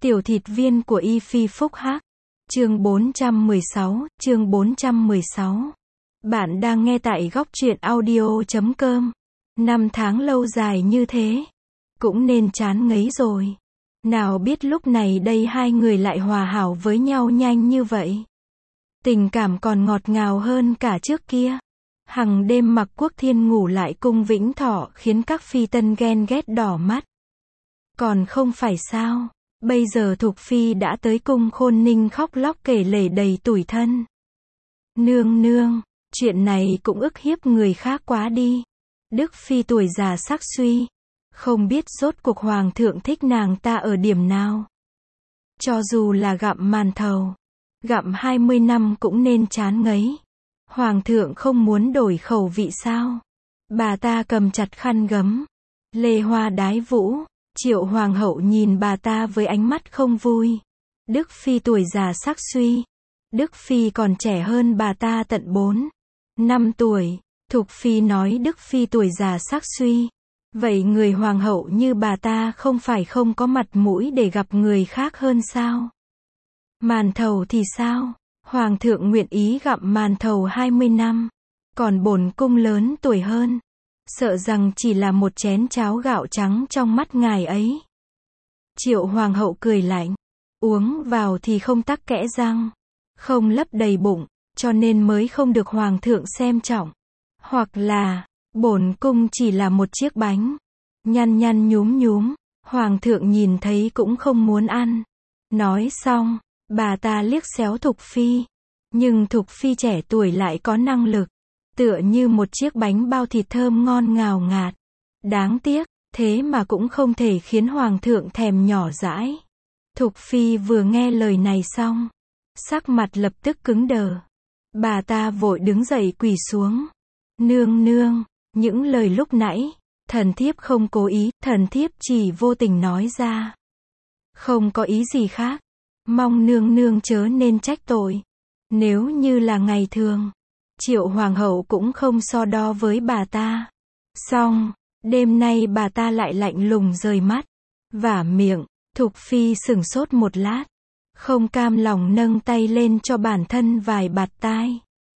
Tiểu thịt viên của Y Phi Phúc Hắc. Chương 416. Bạn đang nghe tại góc truyện audio.com. 5 tháng lâu dài như thế, cũng nên chán ngấy rồi. Nào biết lúc này đây hai người lại hòa hảo với nhau nhanh như vậy. Tình cảm còn ngọt ngào hơn cả trước kia. Hằng đêm Mặc Quốc Thiên ngủ lại cung Vĩnh Thọ khiến các phi tân ghen ghét đỏ mắt. Còn không phải sao, bây giờ Thục Phi đã tới cung Khôn Ninh khóc lóc kể lể đầy tủi thân. Nương nương, chuyện này cũng ức hiếp người khác quá đi. Đức Phi tuổi già sắc suy, không biết rốt cuộc Hoàng thượng thích nàng ta ở điểm nào. Cho dù là gặm màn thầu, gặm 20 năm cũng nên chán ngấy. Hoàng thượng không muốn đổi khẩu vị sao? Bà ta cầm chặt khăn gấm, lê hoa đái vũ. Triệu Hoàng hậu nhìn bà ta với ánh mắt không vui. Đức Phi tuổi già sắc suy. Đức Phi còn trẻ hơn bà ta tận 4 năm tuổi. Thục Phi nói Đức Phi tuổi già sắc suy. Vậy người Hoàng hậu như bà ta không phải không có mặt mũi để gặp người khác hơn sao? Màn thầu thì sao? Hoàng thượng nguyện ý gặm màn thầu 20 năm. Còn bổn cung lớn tuổi hơn, sợ rằng chỉ là một chén cháo gạo trắng trong mắt ngài ấy. Triệu Hoàng hậu cười lạnh, uống vào thì không tắc kẽ răng, không lấp đầy bụng, cho nên mới không được Hoàng thượng xem trọng. Hoặc là, bổn cung chỉ là một chiếc bánh, nhăn nhăn nhúm nhúm, Hoàng thượng nhìn thấy cũng không muốn ăn. Nói xong, bà ta liếc xéo Thục Phi. Nhưng Thục Phi trẻ tuổi lại có năng lực, tựa như một chiếc bánh bao thịt thơm ngon ngào ngạt. Đáng tiếc, thế mà cũng không thể khiến Hoàng thượng thèm nhỏ dãi. Thục Phi vừa nghe lời này xong, sắc mặt lập tức cứng đờ. Bà ta vội đứng dậy quỳ xuống. Nương nương, những lời lúc nãy, thần thiếp không cố ý, thần thiếp chỉ vô tình nói ra. Không có ý gì khác, mong nương nương chớ nên trách tội. Nếu như là ngày thường, Triệu Hoàng hậu cũng không so đo với bà ta. Xong, đêm nay bà ta lại lạnh lùng rời mắt, vả miệng. Thục Phi sửng sốt một lát, không cam lòng nâng tay lên cho bản thân vài bạt tai.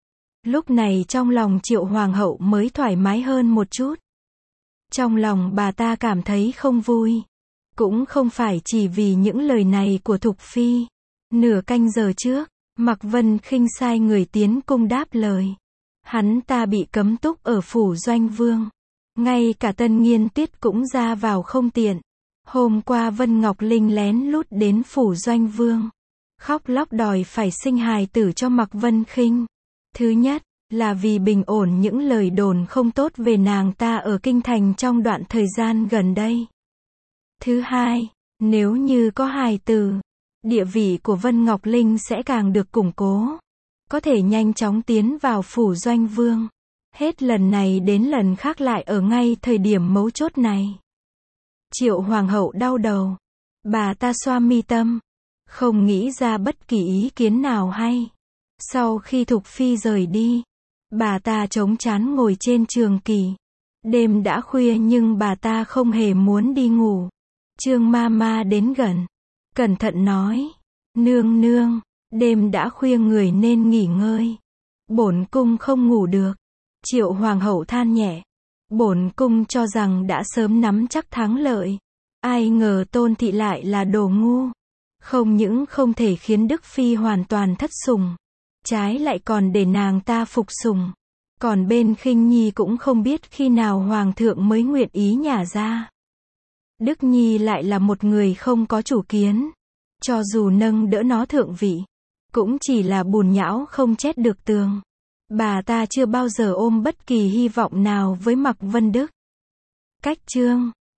Lúc này trong lòng Triệu Hoàng hậu mới thoải mái hơn một chút. Trong lòng bà ta cảm thấy không vui, cũng không phải chỉ vì những lời này của Thục Phi. Nửa canh giờ trước, Mạc Vân Khinh sai người tiến cung đáp lời. Hắn ta bị cấm túc ở phủ Doanh Vương. Ngay cả Tân Nghiên Tuyết cũng ra vào không tiện. Hôm qua Vân Ngọc Linh lén lút đến phủ Doanh Vương, khóc lóc đòi phải sinh hài tử cho Mạc Vân Khinh. Thứ nhất, là vì bình ổn những lời đồn không tốt về nàng ta ở kinh thành trong đoạn thời gian gần đây. Thứ hai, nếu như có hài tử, địa vị của Vân Ngọc Linh sẽ càng được củng cố, có thể nhanh chóng tiến vào phủ Doanh Vương. Hết lần này đến lần khác lại ở ngay thời điểm mấu chốt này. Triệu Hoàng hậu đau đầu. Bà ta xoa mi tâm, không nghĩ ra bất kỳ ý kiến nào hay. Sau khi Thục Phi rời đi, bà ta chống trán ngồi trên trường kỷ. Đêm đã khuya nhưng bà ta không hề muốn đi ngủ. Trương Mama đến gần, cẩn thận nói, nương nương, đêm đã khuya người nên nghỉ ngơi. Bổn cung không ngủ được. Triệu Hoàng hậu than nhẹ. Bổn cung cho rằng đã sớm nắm chắc thắng lợi. Ai ngờ Tôn thị lại là đồ ngu. Không những không thể khiến Đức Phi hoàn toàn thất sủng, trái lại còn để nàng ta phục sủng. Còn bên Khinh Nhi cũng không biết khi nào Hoàng thượng mới nguyện ý nhả ra. Đức Nhi lại là một người không có chủ kiến. Cho dù nâng đỡ nó thượng vị, cũng chỉ là bùn nhão không chét được tường. Bà ta chưa bao giờ ôm bất kỳ hy vọng nào với Mạc Vân Đức. Cách chương